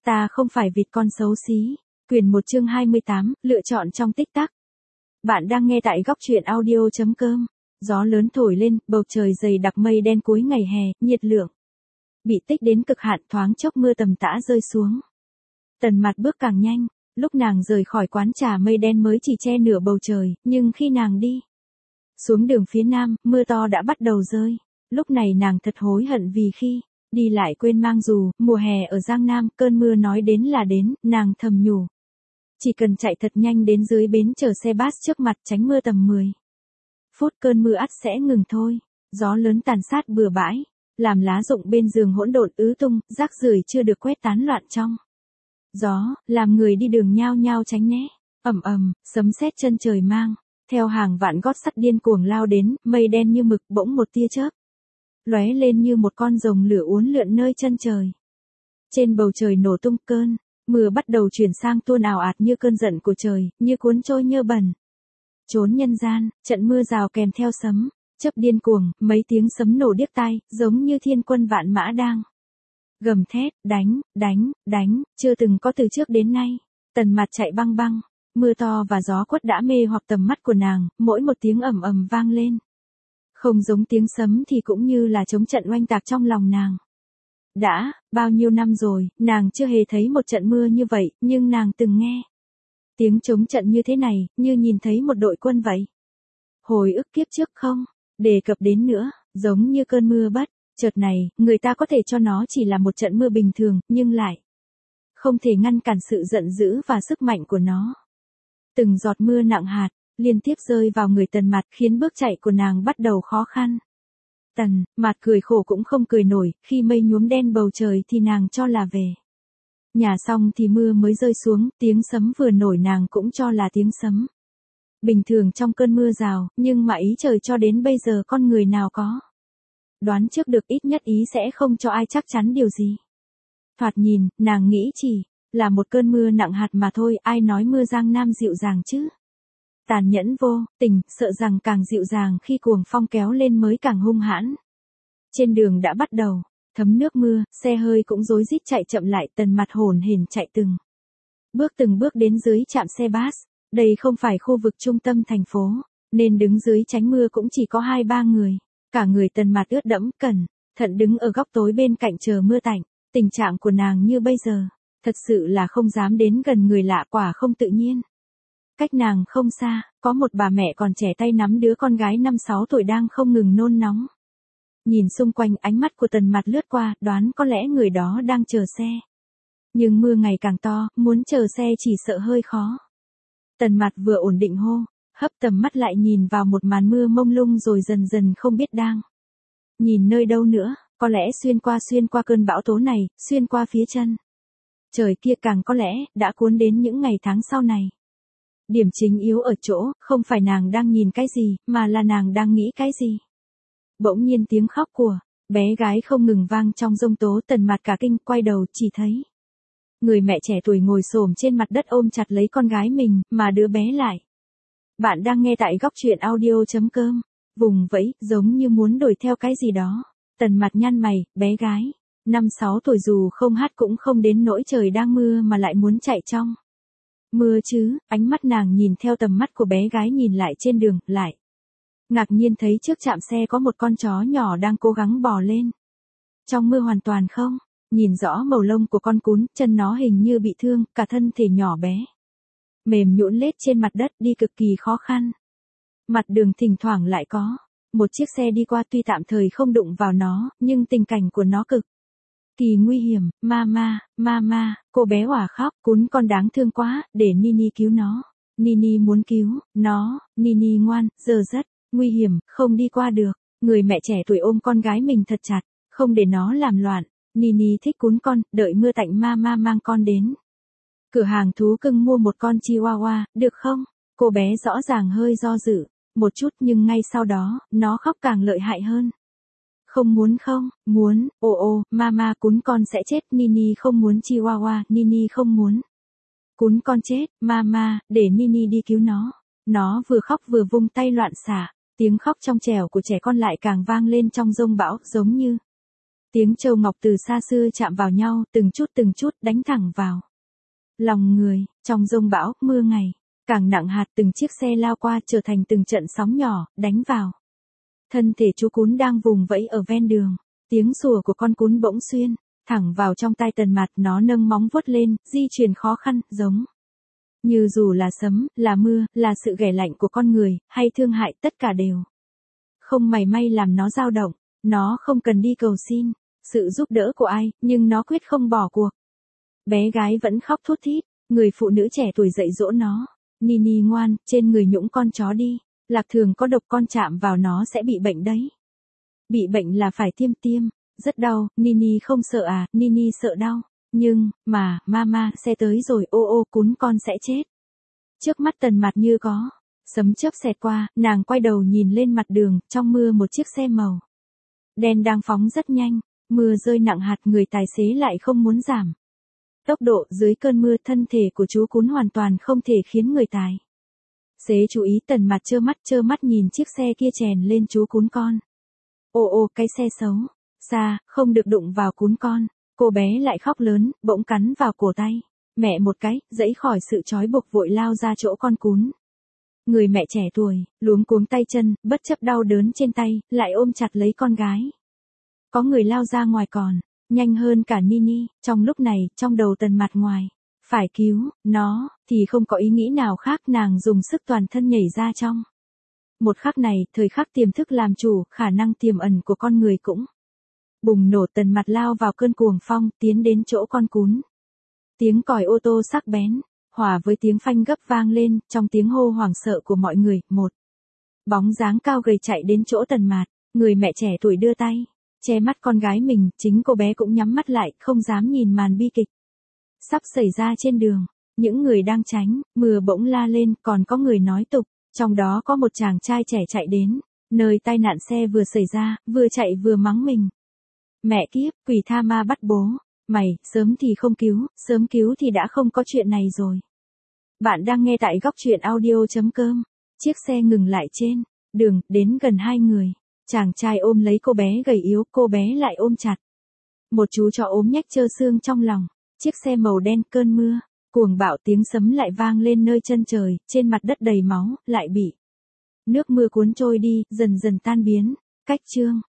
Ta không phải vịt con xấu xí. Quyền 1 chương 28, lựa chọn trong tích tắc. Bạn đang nghe tại góc truyện audio.com. Gió lớn thổi lên, bầu trời dày đặc mây đen cuối ngày hè, nhiệt lượng bị tích đến cực hạn, thoáng chốc mưa tầm tã rơi xuống. Tần Mạt bước càng nhanh, lúc nàng rời khỏi quán trà mây đen mới chỉ che nửa bầu trời, nhưng khi nàng đi xuống đường phía nam, mưa to đã bắt đầu rơi. Lúc này nàng thật hối hận vì khi đi lại quên mang dù. Mùa hè ở Giang Nam, cơn mưa nói đến là đến, nàng thầm nhủ. Chỉ cần chạy thật nhanh đến dưới bến chờ xe bus trước mặt, tránh mưa tầm 10 phút cơn mưa ắt sẽ ngừng thôi. Gió lớn tàn sát bừa bãi, làm lá rụng bên giường hỗn độn ứ tung, rác rưởi chưa được quét tán loạn trong gió, làm người đi đường nhao nhao tránh né. Ầm ầm, sấm sét chân trời mang theo hàng vạn gót sắt điên cuồng lao đến, mây đen như mực, bỗng một tia chớp lóe lên như một con rồng lửa uốn lượn nơi chân trời. Trên bầu trời nổ tung, cơn mưa bắt đầu chuyển sang tuôn ào ạt như cơn giận của trời, như cuốn trôi nhơ bẩn trốn nhân gian. Trận mưa rào kèm theo sấm chớp điên cuồng, mấy tiếng sấm nổ điếc tai, giống như thiên quân vạn mã đang gầm thét, đánh, đánh, đánh, chưa từng có từ trước đến nay. Tần Mạt chạy băng băng, mưa to và gió quất đã mê hoặc tầm mắt của nàng, mỗi một tiếng ầm ầm vang lên. Không giống tiếng sấm thì cũng như là chống trận oanh tạc trong lòng nàng. Đã bao nhiêu năm rồi, nàng chưa hề thấy một trận mưa như vậy, nhưng nàng từng nghe tiếng chống trận như thế này, như nhìn thấy một đội quân vậy. Hồi ức kiếp trước không đề cập đến nữa, giống như cơn mưa bất chợt này, người ta có thể cho nó chỉ là một trận mưa bình thường, nhưng lại không thể ngăn cản sự giận dữ và sức mạnh của nó. Từng giọt mưa nặng hạt liên tiếp rơi vào người Tần Mạt, khiến bước chạy của nàng bắt đầu khó khăn. Tần Mạt cười khổ cũng không cười nổi, khi mây nhuốm đen bầu trời thì nàng cho là về nhà xong thì mưa mới rơi xuống, tiếng sấm vừa nổi nàng cũng cho là tiếng sấm bình thường trong cơn mưa rào, nhưng mà ý trời cho đến bây giờ con người nào có đoán trước được, ít nhất ý sẽ không cho ai chắc chắn điều gì. Thoạt nhìn, nàng nghĩ chỉ là một cơn mưa nặng hạt mà thôi, ai nói mưa Giang Nam dịu dàng chứ. Tàn nhẫn vô tình, sợ rằng càng dịu dàng khi cuồng phong kéo lên mới càng hung hãn. Trên đường đã bắt đầu thấm nước mưa, xe hơi cũng rối rít chạy chậm lại. Tần Mạt hổn hển chạy từng bước đến dưới trạm xe bus. Đây không phải khu vực trung tâm thành phố, nên đứng dưới tránh mưa cũng chỉ có 2-3 người. Cả người Tần Mạt ướt đẫm, cẩn thận đứng ở góc tối bên cạnh chờ mưa tạnh. Tình trạng của nàng như bây giờ, thật sự là không dám đến gần người lạ, quả không tự nhiên. Cách nàng không xa, có một bà mẹ còn trẻ tay nắm đứa con gái 5-6 tuổi đang không ngừng nôn nóng. Nhìn xung quanh, ánh mắt của Tần Mạt lướt qua, đoán có lẽ người đó đang chờ xe. Nhưng mưa ngày càng to, muốn chờ xe chỉ sợ hơi khó. Tần Mạt vừa ổn định hô hấp tầm mắt lại nhìn vào một màn mưa mông lung, rồi dần dần không biết đang nhìn nơi đâu nữa, có lẽ xuyên qua cơn bão tố này, xuyên qua phía chân trời kia, càng có lẽ đã cuốn đến những ngày tháng sau này. Điểm chính yếu ở chỗ, không phải nàng đang nhìn cái gì, mà là nàng đang nghĩ cái gì. Bỗng nhiên tiếng khóc của bé gái không ngừng vang trong giông tố. Tần Mạt cả kinh, quay đầu chỉ thấy người mẹ trẻ tuổi ngồi xổm trên mặt đất ôm chặt lấy con gái mình, mà đứa bé lại. Bạn đang nghe tại góc truyện audio.com. Vùng vẫy, giống như muốn đuổi theo cái gì đó. Tần Mạt nhăn mày, bé gái 5-6 tuổi dù không hát cũng không đến nỗi trời đang mưa mà lại muốn chạy trong mưa chứ. Ánh mắt nàng nhìn theo tầm mắt của bé gái nhìn lại trên đường, lại ngạc nhiên thấy trước trạm xe có một con chó nhỏ đang cố gắng bò lên. Trong mưa hoàn toàn không nhìn rõ màu lông của con cún, chân nó hình như bị thương, cả thân thể nhỏ bé mềm nhũn lết trên mặt đất, đi cực kỳ khó khăn. Mặt đường thỉnh thoảng lại có một chiếc xe đi qua, tuy tạm thời không đụng vào nó, nhưng tình cảnh của nó cực kỳ nguy hiểm. Mama, cô bé òa khóc, cún con đáng thương quá, để Nini cứu nó. Nini muốn cứu nó, Nini ngoan, giờ rất nguy hiểm, không đi qua được. Người mẹ trẻ tuổi ôm con gái mình thật chặt, không để nó làm loạn. Nini thích cún con, đợi mưa tạnh mama mang con đến cửa hàng thú cưng mua một con chihuahua, được không? Cô bé rõ ràng hơi do dự một chút, nhưng ngay sau đó, nó khóc càng lợi hại hơn. Không muốn không, muốn, mama, cún con sẽ chết. Nini không muốn chihuahua, Nini không muốn cún con chết, mama, để Nini đi cứu nó. Nó vừa khóc vừa vung tay loạn xạ, tiếng khóc trong trẻo của trẻ con lại càng vang lên trong giông bão, giống như Tiếng châu ngọc từ xa xưa chạm vào nhau, từng chút đánh thẳng vào lòng người. Trong dông bão, mưa ngày, càng nặng hạt, từng chiếc xe lao qua trở thành từng trận sóng nhỏ, đánh vào thân thể chú cún đang vùng vẫy ở ven đường. Tiếng sủa của con cún bỗng xuyên thẳng vào trong tai Tần Mạt, nó nâng móng vuốt lên, di chuyển khó khăn, giống như dù là sấm, là mưa, là sự ghẻ lạnh của con người, hay thương hại, tất cả đều không mảy may làm nó dao động. Nó không cần đi cầu xin sự giúp đỡ của ai, nhưng nó quyết không bỏ cuộc. Bé gái vẫn khóc thút thít, người phụ nữ trẻ tuổi dạy dỗ nó. Nini ngoan, trên người nhũng con chó đi. Lạc thường có độc, con chạm vào nó sẽ bị bệnh đấy. Bị bệnh là phải tiêm. Rất đau, Nini không sợ à? Nini sợ đau. Nhưng, mà, mama, xe tới rồi, ô cún con sẽ chết. Trước mắt Tần Mạt như có sấm chớp xẹt qua, nàng quay đầu nhìn lên mặt đường, trong mưa một chiếc xe màu đen đang phóng rất nhanh. Mưa rơi nặng hạt, người tài xế lại không muốn giảm tốc độ. Dưới cơn mưa, thân thể của chú cún hoàn toàn không thể khiến người tài xế chú ý. Tần Mạt trơ mắt nhìn chiếc xe kia chèn lên chú cún con. Ô cái xe xấu. Xa, không được đụng vào cún con. Cô bé lại khóc lớn, bỗng cắn vào cổ tay mẹ một cái, giãy khỏi sự trói buộc, vội lao ra chỗ con cún. Người mẹ trẻ tuổi, luống cuống tay chân, bất chấp đau đớn trên tay, lại ôm chặt lấy con gái. Có người lao ra ngoài còn nhanh hơn cả Nini. Trong lúc này, trong đầu Tần Mạt ngoài phải cứu nó thì không có ý nghĩ nào khác. Nàng dùng sức toàn thân nhảy ra trong một khắc này, thời khắc tiềm thức làm chủ, khả năng tiềm ẩn của con người cũng bùng nổ. Tần Mạt lao vào cơn cuồng phong, tiến đến chỗ con cún. Tiếng còi ô tô sắc bén hòa với tiếng phanh gấp vang lên. Trong tiếng hô hoảng sợ của mọi người, một bóng dáng cao gầy chạy đến chỗ Tần Mạt. Người mẹ trẻ tuổi đưa tay che mắt con gái mình, chính cô bé cũng nhắm mắt lại, không dám nhìn màn bi kịch sắp xảy ra trên đường. Những người đang tránh mưa bỗng la lên, còn có người nói tục. Trong đó có một chàng trai trẻ chạy đến nơi tai nạn xe vừa xảy ra, vừa chạy vừa mắng mình. Mẹ kiếp, quỷ tha ma bắt bố mày, sớm thì không cứu, sớm cứu thì đã không có chuyện này rồi. Bạn đang nghe tại Góc Truyện Audio.com. Chiếc xe ngừng lại trên đường, đến gần hai người. Chàng trai ôm lấy cô bé gầy yếu, cô bé lại ôm chặt một chú chó ốm nhách trơ xương trong lòng. Chiếc xe màu đen, cơn mưa cuồng bạo, tiếng sấm lại vang lên nơi chân trời. Trên mặt đất đầy máu, lại bị nước mưa cuốn trôi đi, dần dần tan biến. Cách chương